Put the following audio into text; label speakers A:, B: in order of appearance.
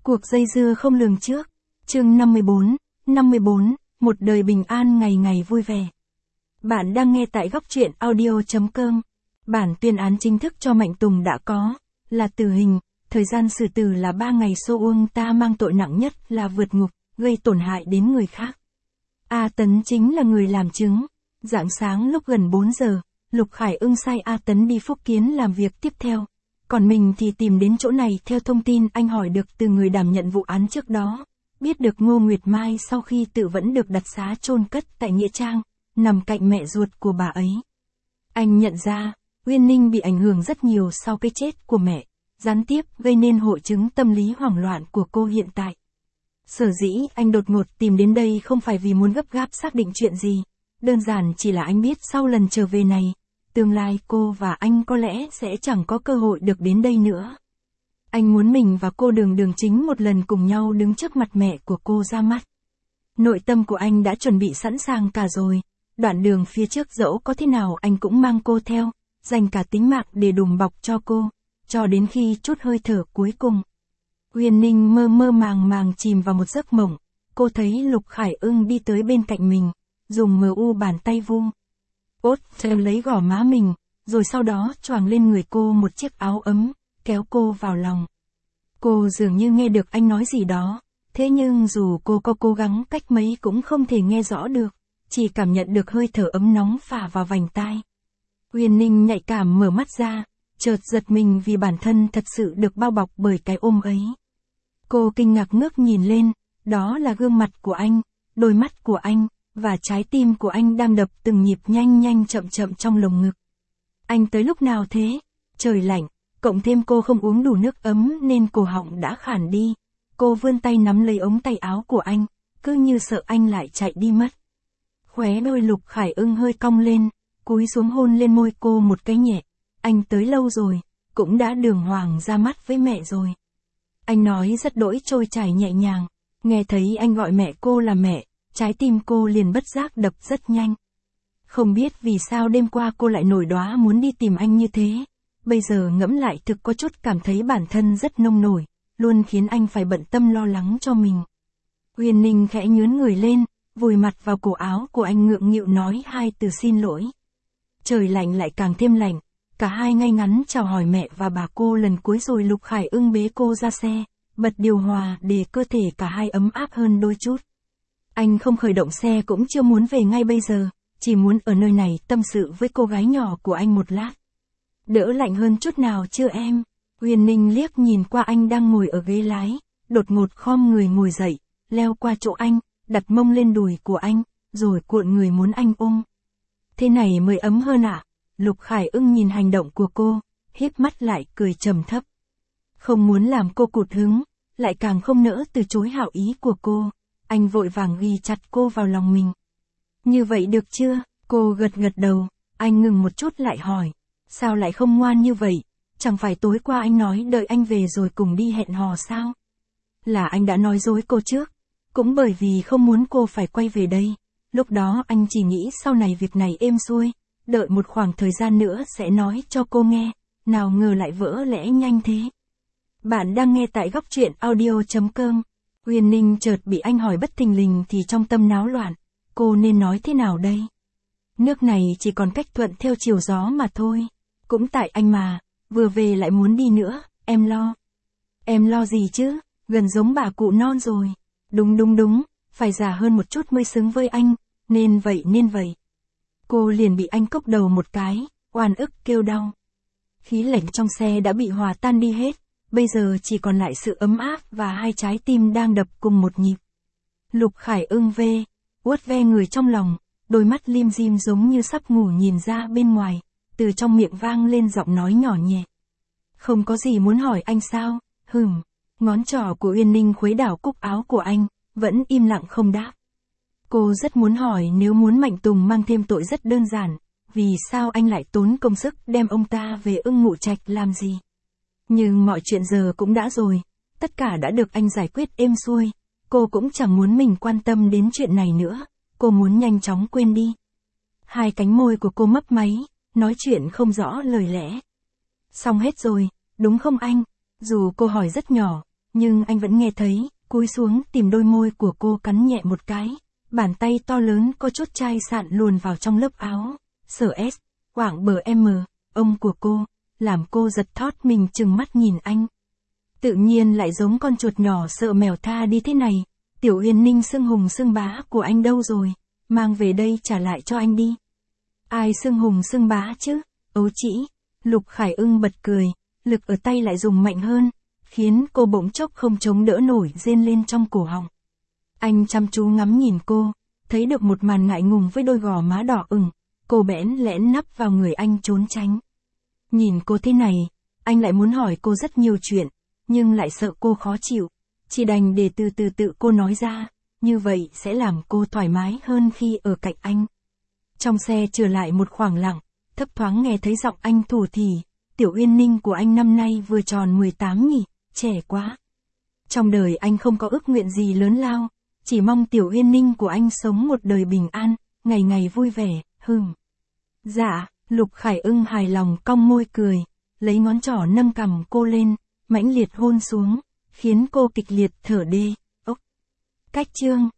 A: Cuộc dây dưa không lường trước. Chương 54, một đời bình an ngày ngày vui vẻ. Bạn đang nghe tại góc truyện audio.com. Bản tuyên án chính thức cho Mạnh Tùng đã có, là tử hình, thời gian xử tử là 3 ngày. Seoul ta mang tội nặng nhất là vượt ngục, gây tổn hại đến người khác. A Tấn chính là người làm chứng. Rạng sáng lúc gần 4 giờ, Lục Khải Ưng sai A Tấn đi Phúc Kiến làm việc tiếp theo. Còn mình thì tìm đến chỗ này theo thông tin anh hỏi được từ người đảm nhận vụ án trước đó. Biết được Ngô Nguyệt Mai sau khi tự vẫn được đặt xá chôn cất tại Nghĩa Trang, nằm cạnh mẹ ruột của bà ấy. Anh nhận ra, Uyên Ninh bị ảnh hưởng rất nhiều sau cái chết của mẹ, gián tiếp gây nên hội chứng tâm lý hoảng loạn của cô hiện tại. Sở dĩ anh đột ngột tìm đến đây không phải vì muốn gấp gáp xác định chuyện gì, đơn giản chỉ là anh biết sau lần trở về này, tương lai cô và anh có lẽ sẽ chẳng có cơ hội được đến đây nữa. Anh muốn mình và cô Đường Chính một lần cùng nhau đứng trước mặt mẹ của cô ra mắt. Nội tâm của anh đã chuẩn bị sẵn sàng cả rồi, đoạn đường phía trước dẫu có thế nào anh cũng mang cô theo, dành cả tính mạng để đùm bọc cho cô, cho đến khi chút hơi thở cuối cùng. Uyên Ninh mơ mơ màng chìm vào một giấc mộng, cô thấy Lục Khải Ưng đi tới bên cạnh mình, dùng bàn tay vung theo lấy gò má mình, rồi sau đó choàng lên người cô một chiếc áo ấm, kéo cô vào lòng. Cô dường như nghe được anh nói gì đó, thế nhưng dù cô có cố gắng cách mấy cũng không thể nghe rõ được, chỉ cảm nhận được hơi thở ấm nóng phả vào vành tai. Uyên Ninh nhạy cảm mở mắt ra, chợt giật mình vì bản thân thật sự được bao bọc bởi cái ôm ấy. Cô kinh ngạc ngước nhìn lên, đó là gương mặt của anh, đôi mắt của anh, và trái tim của anh đang đập từng nhịp nhanh chậm trong lồng ngực. Anh tới lúc nào thế? Trời lạnh, cộng thêm cô không uống đủ nước ấm nên cổ họng đã khản đi. Cô vươn tay nắm lấy ống tay áo của anh, cứ như sợ anh lại chạy đi mất. Khóe đôi Lục Khải Ưng hơi cong lên, cúi xuống hôn lên môi cô một cái nhẹ. Anh tới lâu rồi, cũng đã đường hoàng ra mắt với mẹ rồi. Anh nói rất đỗi trôi chảy nhẹ nhàng, nghe thấy anh gọi mẹ cô là mẹ, trái tim cô liền bất giác đập rất nhanh. Không biết vì sao đêm qua cô lại nổi đoá muốn đi tìm anh như thế, bây giờ ngẫm lại thực có chút cảm thấy bản thân rất nông nổi, luôn khiến anh phải bận tâm lo lắng cho mình. Uyên Ninh khẽ nhướn người lên, vùi mặt vào cổ áo của anh ngượng nghịu nói 2 từ xin lỗi. Trời lạnh lại càng thêm lạnh, cả hai ngay ngắn chào hỏi mẹ và bà cô lần cuối rồi Lục Khải Ưng bế cô ra xe, bật điều hòa để cơ thể cả hai ấm áp hơn đôi chút. Anh không khởi động xe cũng chưa muốn về ngay bây giờ, chỉ muốn ở nơi này tâm sự với cô gái nhỏ của anh một lát. Đỡ lạnh hơn chút nào chưa em? Uyên Ninh liếc nhìn qua anh đang ngồi ở ghế lái, đột ngột khom người ngồi dậy, leo qua chỗ anh, đặt mông lên đùi của anh, rồi cuộn người muốn anh ôm. Thế này mới ấm hơn ạ. Lục Khải Ưng nhìn hành động của cô, híp mắt lại cười trầm thấp. Không muốn làm cô cụt hứng, lại càng không nỡ từ chối hảo ý của cô. Anh vội vàng ghi chặt cô vào lòng mình. Như vậy được chưa? Cô gật đầu, anh ngừng một chút lại hỏi. Sao lại không ngoan như vậy? Chẳng phải tối qua anh nói đợi anh về rồi cùng đi hẹn hò sao? Là anh đã nói dối cô trước. Cũng bởi vì không muốn cô phải quay về đây. Lúc đó anh chỉ nghĩ sau này việc này êm xuôi, đợi một khoảng thời gian nữa sẽ nói cho cô nghe. Nào ngờ lại vỡ lẽ nhanh thế. Bạn đang nghe tại góc truyện audio.com. Uyên Ninh chợt bị anh hỏi bất thình lình thì trong tâm náo loạn. Cô nên nói thế nào đây? Nước này chỉ còn cách thuận theo chiều gió mà thôi. Cũng tại anh mà, vừa về lại muốn đi nữa, em lo. Em lo gì chứ, gần giống bà cụ non rồi. Đúng, phải già hơn một chút mới xứng với anh, nên vậy. Cô liền bị anh cốc đầu một cái, oan ức kêu đau. Khí lạnh trong xe đã bị hòa tan đi hết, bây giờ chỉ còn lại sự ấm áp và hai trái tim đang đập cùng một nhịp. Lục Khải Ưng vuốt ve người trong lòng, đôi mắt lim dim giống như sắp ngủ nhìn ra bên ngoài, từ trong miệng vang lên giọng nói nhỏ nhẹ. Không có gì muốn hỏi anh sao? Ngón trỏ của Uyên Ninh khuấy đảo cúc áo của anh, vẫn im lặng không đáp. Cô rất muốn hỏi nếu muốn Mạnh Tùng mang thêm tội rất đơn giản, vì sao anh lại tốn công sức đem ông ta về Ưng Ngụ Trạch làm gì? Nhưng mọi chuyện giờ cũng đã rồi, tất cả đã được anh giải quyết êm xuôi, cô cũng chẳng muốn mình quan tâm đến chuyện này nữa, cô muốn nhanh chóng quên đi. Hai cánh môi của cô mấp máy, nói chuyện không rõ lời lẽ. Xong hết rồi, đúng không anh? Dù cô hỏi rất nhỏ, Nhưng anh vẫn nghe thấy, cúi xuống tìm đôi môi của cô cắn nhẹ một cái. Bàn tay to lớn có chút chai sạn luồn vào trong lớp áo. Sở S, quảng bờ M, ông của cô, làm cô giật thót mình chừng mắt nhìn anh. Tự nhiên lại giống con chuột nhỏ sợ mèo tha đi thế này. Tiểu Uyên Ninh xưng hùng xưng bá của anh đâu rồi? Mang về đây trả lại cho anh đi. Ai xưng hùng xưng bá chứ? Ấu chỉ. Lục Khải Ưng bật cười, lực ở tay lại dùng mạnh hơn, khiến cô bỗng chốc không chống đỡ nổi rên lên trong cổ họng. Anh chăm chú ngắm nhìn cô, thấy được một màn ngại ngùng với đôi gò má đỏ ửng, cô bẽn lẽn nắp vào người anh trốn tránh. Nhìn cô thế này, anh lại muốn hỏi cô rất nhiều chuyện, nhưng lại sợ cô khó chịu, chỉ đành để từ từ tự cô nói ra, như vậy sẽ làm cô thoải mái hơn khi ở cạnh anh. Trong xe trở lại một khoảng lặng, thấp thoáng nghe thấy giọng anh thủ thỉ, Tiểu Uyên Ninh của anh năm nay vừa tròn 18 nhỉ, trẻ quá. Trong đời anh không có ước nguyện gì lớn lao, chỉ mong Tiểu Uyên Ninh của anh sống một đời bình an, ngày ngày vui vẻ, Dạ, Lục Khải Ưng hài lòng cong môi cười, lấy ngón trỏ nâng cằm cô lên, mãnh liệt hôn xuống, khiến cô kịch liệt thở đê. Cách chương